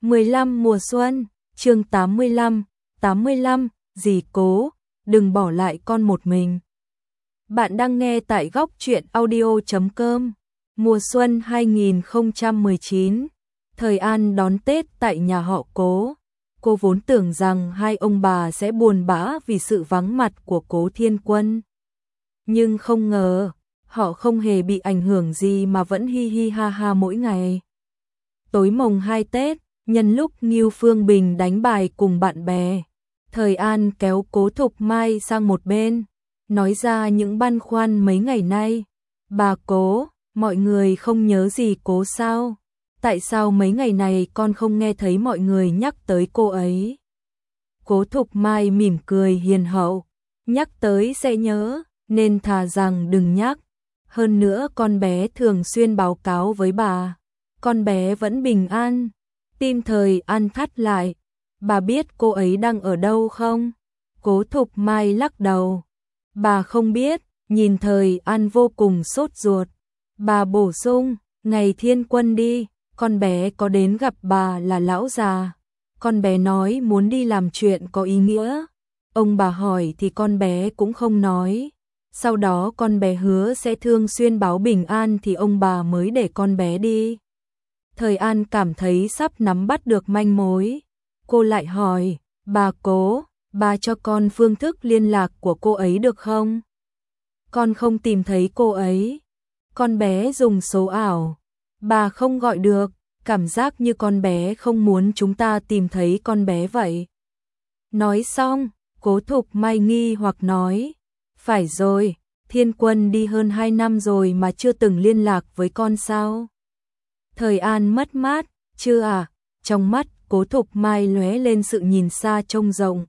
15 mùa xuân, chương 85, dì Cố, đừng bỏ lại con một mình. Bạn đang nghe tại góc truyện audio.com. Mùa xuân 2019, thời An đón Tết tại nhà họ Cố. Cô vốn tưởng rằng hai ông bà sẽ buồn bã vì sự vắng mặt của Cố Thiên Quân. Nhưng không ngờ, họ không hề bị ảnh hưởng gì mà vẫn hi hi ha ha mỗi ngày. Tối mồng 2 Tết, nhân lúc Ngưu Phương Bình đánh bài cùng bạn bè, thời An kéo Cố Thục Mai sang một bên, nói ra những băn khoăn mấy ngày nay. Bà Cố, mọi người không nhớ gì Cố sao? Tại sao mấy ngày này con không nghe thấy mọi người nhắc tới cô ấy? Cố Thục Mai mỉm cười hiền hậu, nhắc tới sẽ nhớ, nên thà rằng đừng nhắc. Hơn nữa con bé thường xuyên báo cáo với bà, con bé vẫn bình an. Tim thời An thắt lại, bà biết cô ấy đang ở đâu không? Cố Thục Mai lắc đầu, bà không biết. Nhìn thời An vô cùng sốt ruột, bà bổ sung, ngày Thiên Quân đi, con bé có đến gặp bà là lão già. Con bé nói muốn đi làm chuyện có ý nghĩa. Ông bà hỏi thì con bé cũng không nói. Sau đó con bé hứa sẽ thường xuyên báo bình an thì ông bà mới để con bé đi. Thời An cảm thấy sắp nắm bắt được manh mối. Cô lại hỏi, bà Cố, bà cho con phương thức liên lạc của cô ấy được không? Con không tìm thấy cô ấy. Con bé dùng số ảo. Bà không gọi được, cảm giác như con bé không muốn chúng ta tìm thấy con bé vậy. Nói xong, Cố Thục Mai nghi hoặc nói, phải rồi, Thiên Quân đi hơn 2 năm rồi mà chưa từng liên lạc với con sao? Thời An mất mát, chưa à? Trong mắt Cố Thục Mai lóe lên sự nhìn xa trông rộng.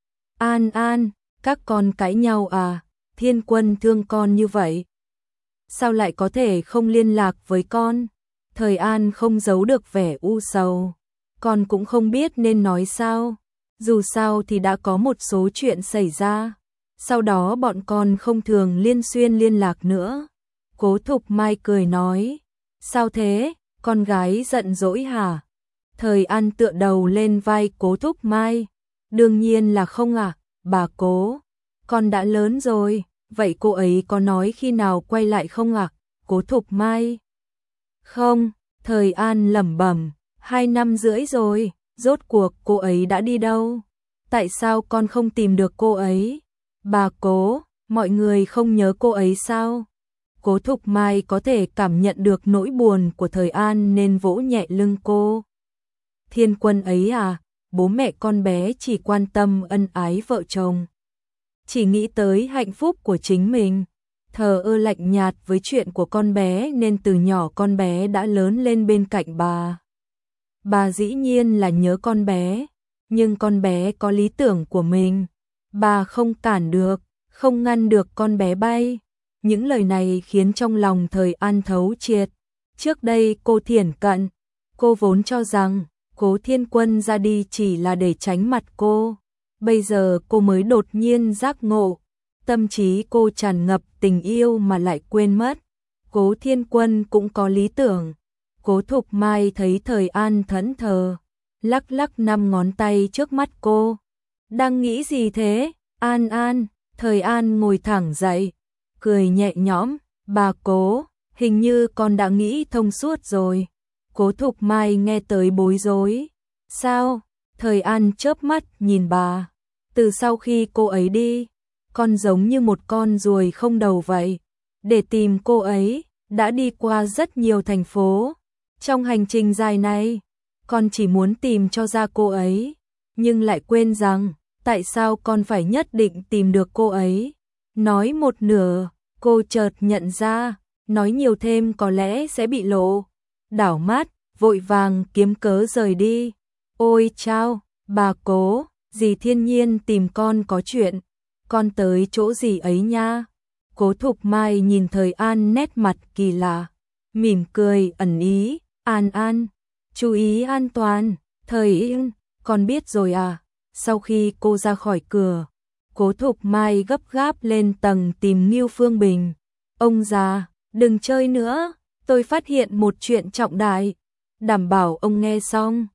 An, các con cãi nhau à? Thiên Quân thương con như vậy, sao lại có thể không liên lạc với con? Thời An không giấu được vẻ u sầu, con cũng không biết nên nói sao. Dù sao thì đã có một số chuyện xảy ra, sau đó bọn con không thường xuyên liên lạc nữa. Cố Thục Mai cười nói, sao thế, con gái giận dỗi hả? Thời An tựa đầu lên vai Cố Thục Mai, đương nhiên là không ạ, bà Cố, con đã lớn rồi. Vậy cô ấy có nói khi nào quay lại không ạ? Cố Thục Mai. Không, thời An lẩm bẩm, 2 năm rưỡi rồi, rốt cuộc cô ấy đã đi đâu? Tại sao con không tìm được cô ấy? Bà Cố, mọi người không nhớ cô ấy sao? Cố Thục Mai có thể cảm nhận được nỗi buồn của thời An nên vỗ nhẹ lưng cô. Thiên Quân ấy à, bố mẹ con bé chỉ quan tâm ân ái vợ chồng, chỉ nghĩ tới hạnh phúc của chính mình, thờ ơ lạnh nhạt với chuyện của con bé nên từ nhỏ con bé đã lớn lên bên cạnh bà. Bà dĩ nhiên là nhớ con bé, nhưng con bé có lý tưởng của mình, bà không cản được, không ngăn được con bé bay. Những lời này khiến trong lòng thời An thấu triệt. Trước đây cô thiển cận, cô vốn cho rằng Cố Thiên Quân ra đi chỉ là để tránh mặt cô. Bây giờ cô mới đột nhiên giác ngộ, tâm trí cô tràn ngập tình yêu mà lại quên mất. Cố Thiên Quân cũng có lý tưởng. Cố Thục Mai thấy thời An thẫn thờ, lắc lắc 5 ngón tay trước mắt cô. Đang nghĩ gì thế? An, thời An ngồi thẳng dậy, cười nhẹ nhõm, bà Cố, hình như con đã nghĩ thông suốt rồi. Cố Thục Mai nghe tới bối rối. Sao? Thời An chớp mắt nhìn bà. Từ sau khi cô ấy đi, con giống như một con ruồi không đầu vậy. Để tìm cô ấy, đã đi qua rất nhiều thành phố. Trong hành trình dài này, con chỉ muốn tìm cho ra cô ấy, nhưng lại quên rằng, tại sao con phải nhất định tìm được cô ấy. Nói một nửa, cô chợt nhận ra, nói nhiều thêm có lẽ sẽ bị lộ. Đảo mắt, vội vàng kiếm cớ rời đi. Ôi chao, bà Cố, dì Thiên Nhiên tìm con có chuyện, con tới chỗ dì ấy nha. Cố Thục Mai nhìn thời An nét mặt kỳ lạ, mỉm cười ẩn ý, An, chú ý an toàn. Thời Yên, con biết rồi à? Sau khi cô ra khỏi cửa, Cố Thục Mai gấp gáp lên tầng tìm Ngưu Phương Bình. Ông già, đừng chơi nữa, tôi phát hiện một chuyện trọng đại. Đảm bảo ông nghe xong,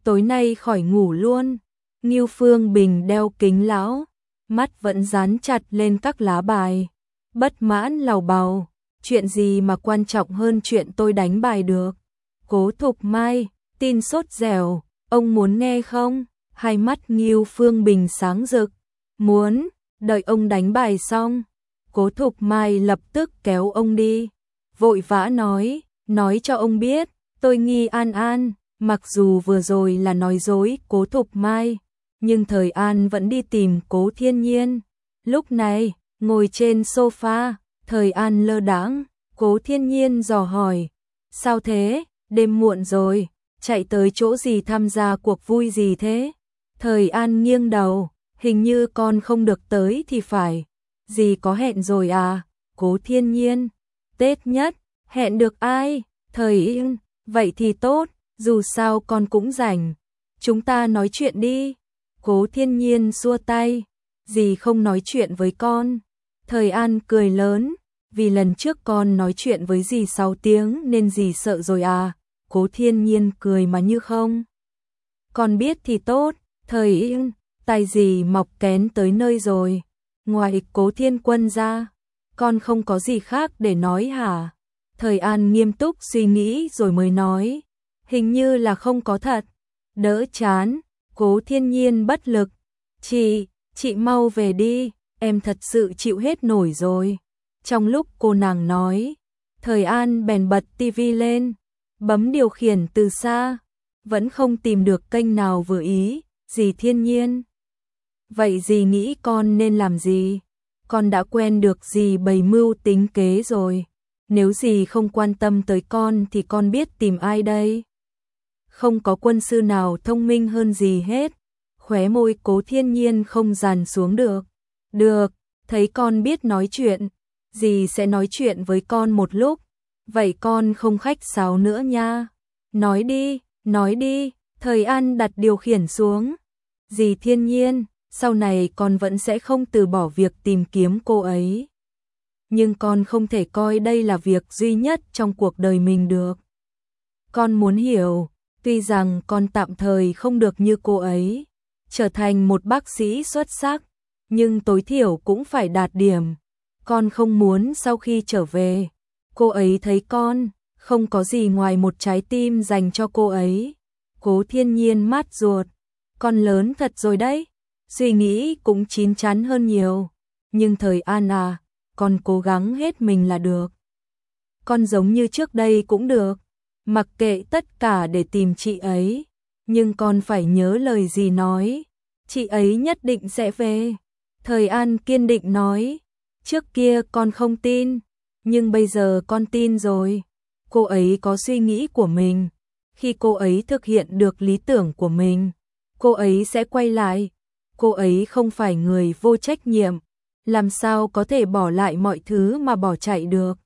tối nay khỏi ngủ luôn. Ngưu Phương Bình đeo kính lão, mắt vẫn dán chặt lên các lá bài. Bất mãn lầu bầu, chuyện gì mà quan trọng hơn chuyện tôi đánh bài được. Cố Thục Mai, tin sốt dẻo, ông muốn nghe không? Hai mắt Ngưu Phương Bình sáng rực. Muốn, đợi ông đánh bài xong. Cố Thục Mai lập tức kéo ông đi, vội vã nói cho ông biết, tôi nghi An An. Mặc dù vừa rồi là nói dối Cố Thục Mai, nhưng Thời An vẫn đi tìm Cố Thiên Nhiên. Lúc này, ngồi trên sofa, Thời An lơ đãng, Cố Thiên Nhiên dò hỏi, sao thế, đêm muộn rồi, chạy tới chỗ gì tham gia cuộc vui gì thế? Thời An nghiêng đầu, hình như con không được tới thì phải. Dì có hẹn rồi à? Cố Thiên Nhiên, Tết nhất, hẹn được ai? Thời Yên, vậy thì tốt, dù sao con cũng rảnh. Chúng ta nói chuyện đi. Cố Thiên Nhiên xua tay, dì không nói chuyện với con. Thời An cười lớn, vì lần trước con nói chuyện với dì 6 tiếng nên dì sợ rồi à? Cố Thiên Nhiên cười mà như không. Con biết thì tốt, Thời Yên, tay dì mọc kén tới nơi rồi. Ngoài Cố Thiên Quân ra, con không có gì khác để nói hả? Thời An nghiêm túc suy nghĩ rồi mới nói, hình như là không có thật. Đỡ chán, Cố Thiên Nhiên bất lực. Chị mau về đi, em thật sự chịu hết nổi rồi. Trong lúc cô nàng nói, Thời An bèn bật tivi lên, bấm điều khiển từ xa, vẫn không tìm được kênh nào vừa ý. Dì Thiên Nhiên, vậy dì nghĩ con nên làm gì? Con đã quen được dì bày mưu tính kế rồi. Nếu dì không quan tâm tới con thì con biết tìm ai đây? Không có quân sư nào thông minh hơn dì hết. Khóe môi Cố Thiên Nhiên không dàn xuống được. Được, thấy con biết nói chuyện, dì sẽ nói chuyện với con một lúc. Vậy con không khách sáo nữa nha. Nói đi, Thời An đặt điều khiển xuống. Dì Thiên Nhiên, sau này con vẫn sẽ không từ bỏ việc tìm kiếm cô ấy. Nhưng con không thể coi đây là việc duy nhất trong cuộc đời mình được. Con muốn hiểu, tuy rằng con tạm thời không được như cô ấy, trở thành một bác sĩ xuất sắc, nhưng tối thiểu cũng phải đạt điểm. Con không muốn sau khi trở về, cô ấy thấy con không có gì ngoài một trái tim dành cho cô ấy. Cố Thiên Nhiên mát ruột, con lớn thật rồi đấy, suy nghĩ cũng chín chắn hơn nhiều. Nhưng Thời An à, con cố gắng hết mình là được. Con giống như trước đây cũng được, mặc kệ tất cả để tìm chị ấy. Nhưng con phải nhớ lời dì nói, chị ấy nhất định sẽ về. Thời An kiên định nói, trước kia con không tin, nhưng bây giờ con tin rồi. Cô ấy có suy nghĩ của mình. Khi cô ấy thực hiện được lý tưởng của mình, cô ấy sẽ quay lại. Cô ấy không phải người vô trách nhiệm, làm sao có thể bỏ lại mọi thứ mà bỏ chạy được.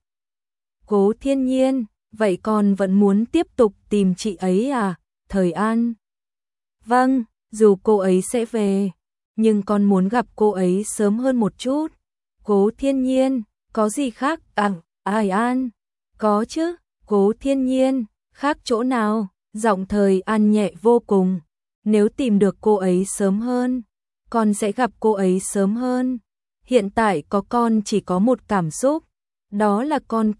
Cố Thiên Nhiên, vậy con vẫn muốn tiếp tục tìm chị ấy à? Thời An, vâng, dù cô ấy sẽ về, nhưng con muốn gặp cô ấy sớm hơn một chút. Cố Thiên Nhiên, có gì khác à? Ai An, có chứ. Cố Thiên Nhiên, khác chỗ nào? Giọng Thời An nhẹ vô cùng. Nếu tìm được cô ấy sớm hơn, con sẽ gặp cô ấy sớm hơn. Hiện tại có con chỉ có một cảm xúc, đó là con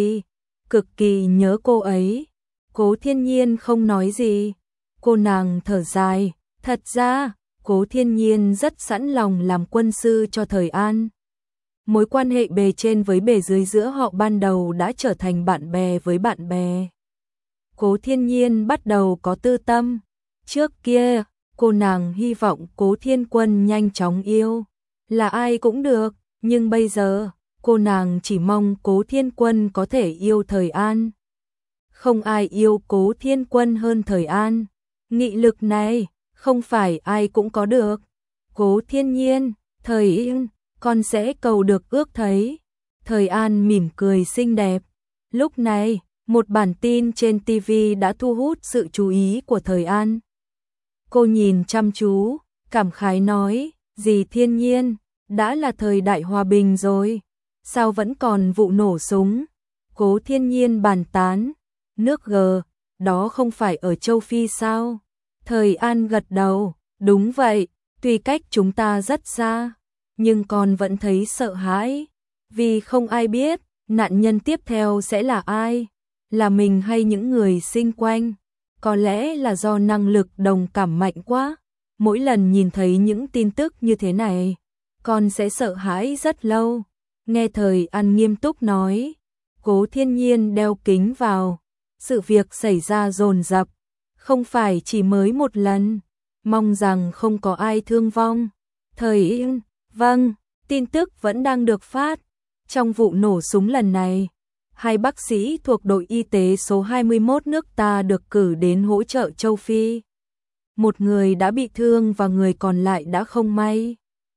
cực kỳ nhớ cô ấy. Cố Thiên Nhiên không nói gì. Cô nàng thở dài, thật ra, Cố Thiên Nhiên rất sẵn lòng làm quân sư cho Thời An. Mối quan hệ bề trên với bề dưới giữa họ ban đầu đã trở thành bạn bè với bạn bè. Cố Thiên Nhiên bắt đầu có tư tâm. Trước kia, cô nàng hy vọng Cố Thiên Quân nhanh chóng yêu. Là ai cũng được, nhưng bây giờ, cô nàng chỉ mong Cố Thiên Quân có thể yêu Thời An. Không ai yêu Cố Thiên Quân hơn Thời An. Nghị lực này, không phải ai cũng có được. Cố Thiên Nhiên, Thời Yên, con sẽ cầu được ước thấy. Thời An mỉm cười xinh đẹp. Lúc này, một bản tin trên TV đã thu hút sự chú ý của Thời An. Cô nhìn chăm chú, cảm khái nói, dì Thiên Nhiên, đã là thời đại hòa bình rồi, sao vẫn còn vụ nổ súng? Cố Thiên Nhiên bàn tán, nước G, đó không phải ở châu Phi sao? Thời An gật đầu, đúng vậy, tuy cách chúng ta rất xa, nhưng con vẫn thấy sợ hãi, vì không ai biết nạn nhân tiếp theo sẽ là ai, là mình hay những người xung quanh. Có lẽ là do năng lực đồng cảm mạnh quá, mỗi lần nhìn thấy những tin tức như thế này, con sẽ sợ hãi rất lâu. Nghe Thời An nghiêm túc nói, Cố Thiên Nhiên đeo kính vào, sự việc xảy ra dồn dập, không phải chỉ mới một lần, mong rằng không có ai thương vong. Thời An, vâng, tin tức vẫn đang được phát. Trong vụ nổ súng lần này, 2 bác sĩ thuộc đội y tế số 21 nước ta được cử đến hỗ trợ châu Phi. Một người đã bị thương và người còn lại đã không may.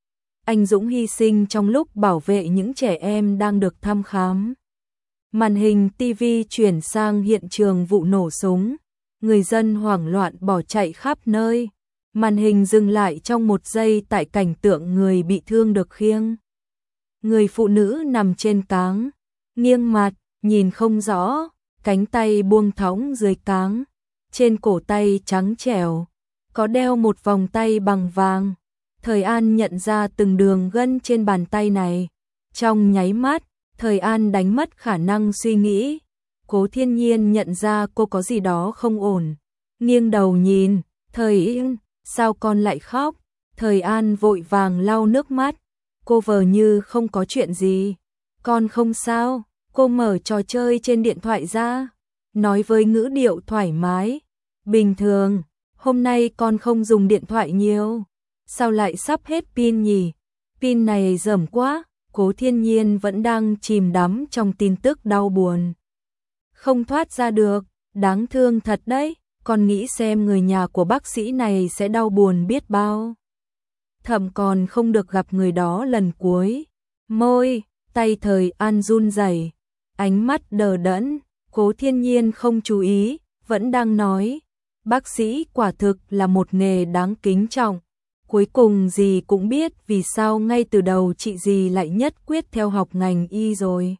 Anh Dũng hy sinh trong lúc bảo vệ những trẻ em đang được thăm khám. Màn hình TV chuyển sang hiện trường vụ nổ súng. Người dân hoảng loạn bỏ chạy khắp nơi. Màn hình dừng lại trong 1 giây tại cảnh tượng người bị thương được khiêng. Người phụ nữ nằm trên cáng, nghiêng mặt, nhìn không rõ, cánh tay buông thõng dưới cáng. Trên cổ tay trắng trẻo, có đeo một vòng tay bằng vàng. Thời An nhận ra từng đường gân trên bàn tay này. Trong nháy mắt, Thời An đánh mất khả năng suy nghĩ. Cố Thiên Nhiên nhận ra cô có gì đó không ổn. Nghiêng đầu nhìn, Thời An, sao con lại khóc? Thời An vội vàng lau nước mắt. Cô vờ như không có chuyện gì. Con không sao, cô mở trò chơi trên điện thoại ra. Nói với ngữ điệu thoải mái. Bình thường, hôm nay con không dùng điện thoại nhiều. Sao lại sắp hết pin nhỉ? Pin này rởm quá. Cố Thiên Nhiên vẫn đang chìm đắm trong tin tức đau buồn. Không thoát ra được, đáng thương thật đấy. Con nghĩ xem người nhà của bác sĩ này sẽ đau buồn biết bao. Thậm còn không được gặp người đó lần cuối. Môi, tay Thời An run rẩy, ánh mắt đờ đẫn. Cố Thiên Nhiên không chú ý, vẫn đang nói. Bác sĩ quả thực là một nghề đáng kính trọng. Cuối cùng dì cũng biết vì sao ngay từ đầu chị dì lại nhất quyết theo học ngành y rồi.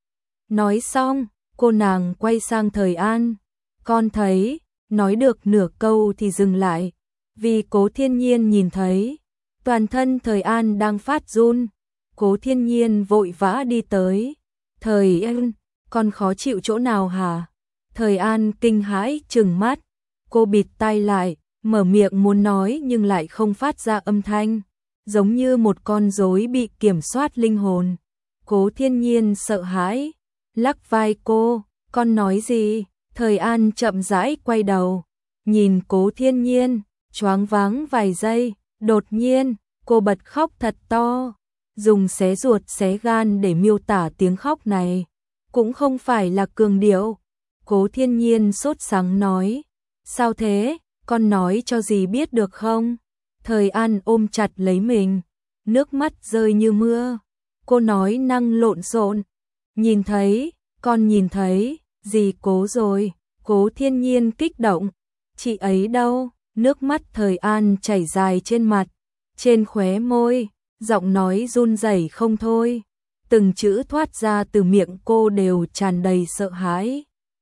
Nói xong, cô nàng quay sang Thời An. Con thấy, nói được nửa câu thì dừng lại. Vì Cố Thiên Nhiên nhìn thấy, toàn thân Thời An đang phát run. Cố Thiên Nhiên vội vã đi tới. Thời An, con khó chịu chỗ nào hả? Thời An kinh hãi trừng mắt. Cô bịt tai lại, mở miệng muốn nói nhưng lại không phát ra âm thanh, giống như một con rối bị kiểm soát linh hồn. Cố Thiên Nhiên sợ hãi, lắc vai cô, con nói gì? Thời An chậm rãi quay đầu, nhìn Cố Thiên Nhiên, choáng váng vài giây, đột nhiên, cô bật khóc thật to, dùng xé ruột xé gan để miêu tả tiếng khóc này, cũng không phải là cường điệu. Cố Thiên Nhiên sốt sắng nói, sao thế? Con nói cho dì biết được không? Thời An ôm chặt lấy mình, nước mắt rơi như mưa. Cô nói năng lộn xộn, nhìn thấy, con nhìn thấy, dì Cố rồi. Cố Thiên Nhiên kích động, chị ấy đâu? Nước mắt Thời An chảy dài trên mặt, trên khóe môi, giọng nói run rẩy không thôi. Từng chữ thoát ra từ miệng cô đều tràn đầy sợ hãi.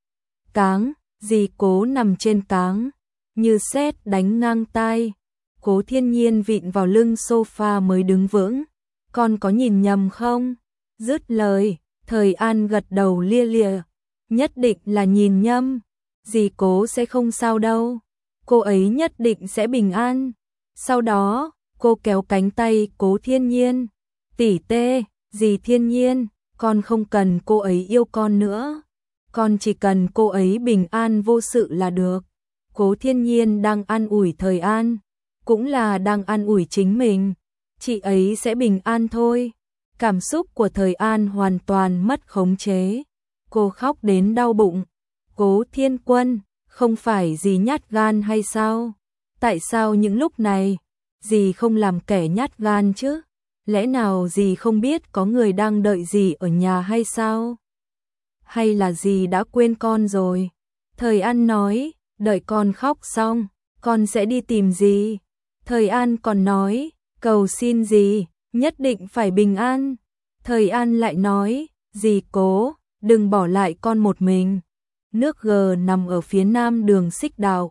Cáng, dì Cố nằm trên cáng, như sét đánh ngang tai. Cố Thiên Nhiên vịn vào lưng sofa mới đứng vững. Con có nhìn nhầm không? Dứt lời, Thời An gật đầu lia lịa. Nhất định là nhìn nhầm. Dì Cố sẽ không sao đâu. Cô ấy nhất định sẽ bình an. Sau đó, cô kéo cánh tay Cố Thiên Nhiên. Tỷ tê, dì Thiên Nhiên, con không cần cô ấy yêu con nữa. Con chỉ cần cô ấy bình an vô sự là được. Cố Thiên Nhiên đang an ủi Thời An, cũng là đang an ủi chính mình. Chị ấy sẽ bình an thôi. Cảm xúc của Thời An hoàn toàn mất khống chế. Cô khóc đến đau bụng. Cố Thiên Quân, không phải dì nhát gan hay sao? Tại sao những lúc này, dì không làm kẻ nhát gan chứ? Lẽ nào dì không biết có người đang đợi dì ở nhà hay sao? Hay là dì đã quên con rồi? Thời An nói, đợi con khóc xong, con sẽ đi tìm dì. Thời An còn nói, cầu xin dì, nhất định phải bình an. Thời An lại nói, dì Cố, đừng bỏ lại con một mình. Nước G nằm ở phía nam đường Xích Đạo,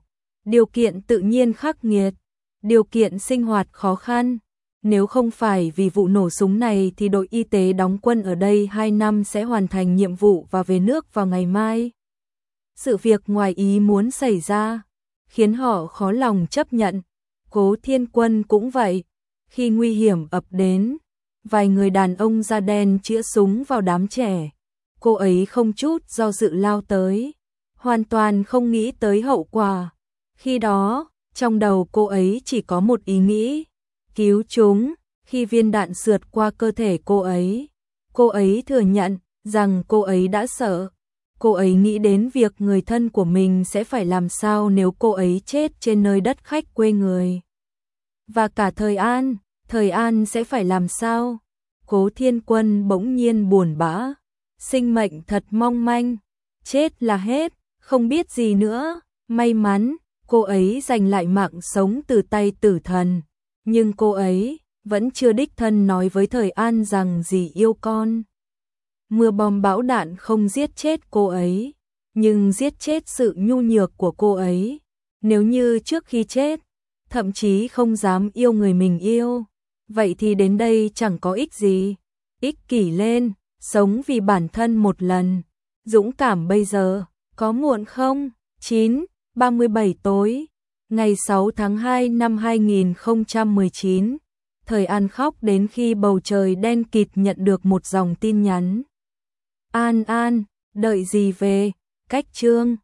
điều kiện tự nhiên khắc nghiệt, điều kiện sinh hoạt khó khăn. Nếu không phải vì vụ nổ súng này thì đội y tế đóng quân ở đây 2 năm sẽ hoàn thành nhiệm vụ và về nước vào ngày mai. Sự việc ngoài ý muốn xảy ra, khiến họ khó lòng chấp nhận. Cố Thiên Quân cũng vậy. Khi nguy hiểm ập đến, vài người đàn ông da đen chĩa súng vào đám trẻ. Cô ấy không chút do dự lao tới, hoàn toàn không nghĩ tới hậu quả. Khi đó, trong đầu cô ấy chỉ có một ý nghĩ, cứu chúng. Khi viên đạn sượt qua cơ thể cô ấy thừa nhận rằng cô ấy đã sợ. Cô ấy nghĩ đến việc người thân của mình sẽ phải làm sao nếu cô ấy chết trên nơi đất khách quê người. Và cả Thời An sẽ phải làm sao? Cố Thiên Quân bỗng nhiên buồn bã. Sinh mệnh thật mong manh, chết là hết, không biết gì nữa. May mắn, cô ấy giành lại mạng sống từ tay tử thần. Nhưng cô ấy vẫn chưa đích thân nói với Thời An rằng dì yêu con. Mưa bom bão đạn không giết chết cô ấy, nhưng giết chết sự nhu nhược của cô ấy. Nếu như trước khi chết, thậm chí không dám yêu người mình yêu, vậy thì đến đây chẳng có ích gì. Ích kỷ lên, sống vì bản thân một lần. Dũng cảm bây giờ, có muộn không? 9:37 tối, ngày 6 tháng 2 năm 2019. Thời An khóc đến khi bầu trời đen kịt nhận được một dòng tin nhắn. An, đợi gì về? Cách chương